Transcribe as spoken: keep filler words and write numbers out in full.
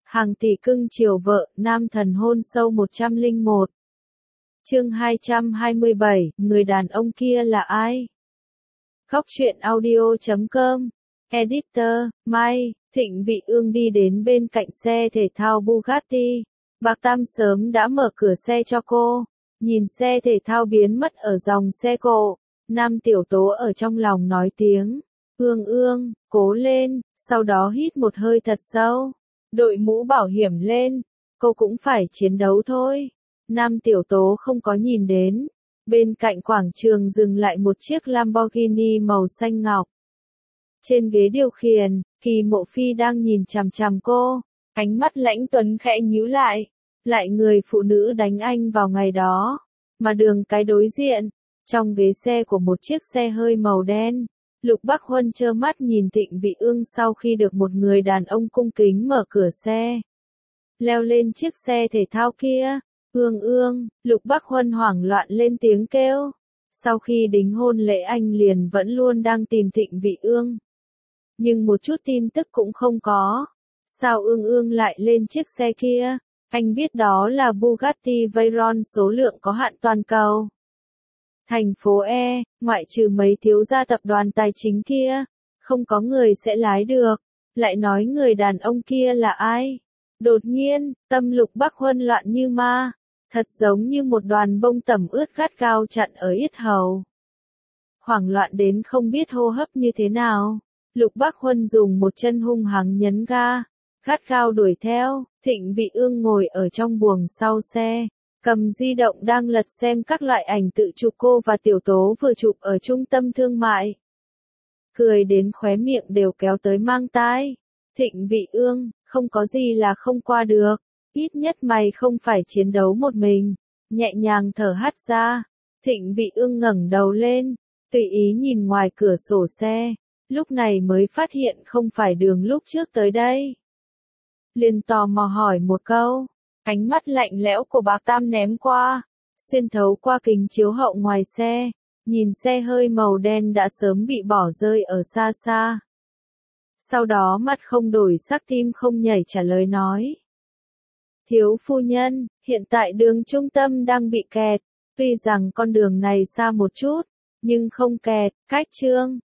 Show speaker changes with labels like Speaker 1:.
Speaker 1: Hàng tỷ cưng chiều vợ, nam thần hôn sâu một trăm lẻ một. Chương hai trăm hai mươi bảy, người đàn ông kia là ai? Góc truyện audio chấm com. Editor, Mai, Thịnh Vị Ương đi đến bên cạnh xe thể thao Bugatti. Bạc Tam sớm đã mở cửa xe cho cô. Nhìn xe thể thao biến mất ở dòng xe cộ. Nam Tiểu Tố ở trong lòng nói tiếng. Ương ương, cố lên, sau đó hít một hơi thật sâu. Đội mũ bảo hiểm lên, cô cũng phải chiến đấu thôi. Nam Tiểu Tố không có nhìn đến. Bên cạnh quảng trường dừng lại một chiếc Lamborghini màu xanh ngọc. Trên ghế điều khiển, Kỳ Mộ Phi đang nhìn chằm chằm cô. Ánh mắt lãnh tuấn khẽ nhíu lại. Lại người phụ nữ đánh anh vào ngày đó. Mà đường cái đối diện, trong ghế xe của một chiếc xe hơi màu đen. Lục Bắc Huân trơ mắt nhìn Thịnh Vị Ương sau khi được một người đàn ông cung kính mở cửa xe. Leo lên chiếc xe thể thao kia. Ương ương, Lục Bắc Huân hoảng loạn lên tiếng kêu. Sau khi đính hôn lễ anh liền vẫn luôn đang tìm Thịnh Vị Ương. Nhưng một chút tin tức cũng không có. Sao Ương ương lại lên chiếc xe kia? Anh biết đó là Bugatti Veyron số lượng có hạn toàn cầu. Thành phố E, ngoại trừ mấy thiếu gia tập đoàn tài chính kia, không có người sẽ lái được. Lại nói người đàn ông kia là ai? Đột nhiên, tâm Lục Bắc Huân loạn như ma, thật giống như một đoàn bông tẩm ướt gắt gao chặn ở yết hầu. Hoảng loạn đến không biết hô hấp như thế nào, Lục Bắc Huân dùng một chân hung hăng nhấn ga, gắt gao đuổi theo. Thịnh Vị Ương ngồi ở trong buồng sau xe, cầm di động đang lật xem các loại ảnh tự chụp cô và Tiểu Tố vừa chụp ở trung tâm thương mại. Cười đến khóe miệng đều kéo tới mang tai. Thịnh Vị Ương, không có gì là không qua được, ít nhất mày không phải chiến đấu một mình. Nhẹ nhàng thở hắt ra, Thịnh Vị Ương ngẩng đầu lên, tùy ý nhìn ngoài cửa sổ xe, lúc này mới phát hiện không phải đường lúc trước tới đây. Liền tò mò hỏi một câu, ánh mắt lạnh lẽo của Bạc Tam ném qua, xuyên thấu qua kính chiếu hậu ngoài xe, nhìn xe hơi màu đen đã sớm bị bỏ rơi ở xa xa. Sau đó mặt không đổi sắc tim không nhảy trả lời nói. Thiếu phu nhân, hiện tại đường trung tâm đang bị kẹt, tuy rằng con đường này xa một chút, nhưng không kẹt, cách Trương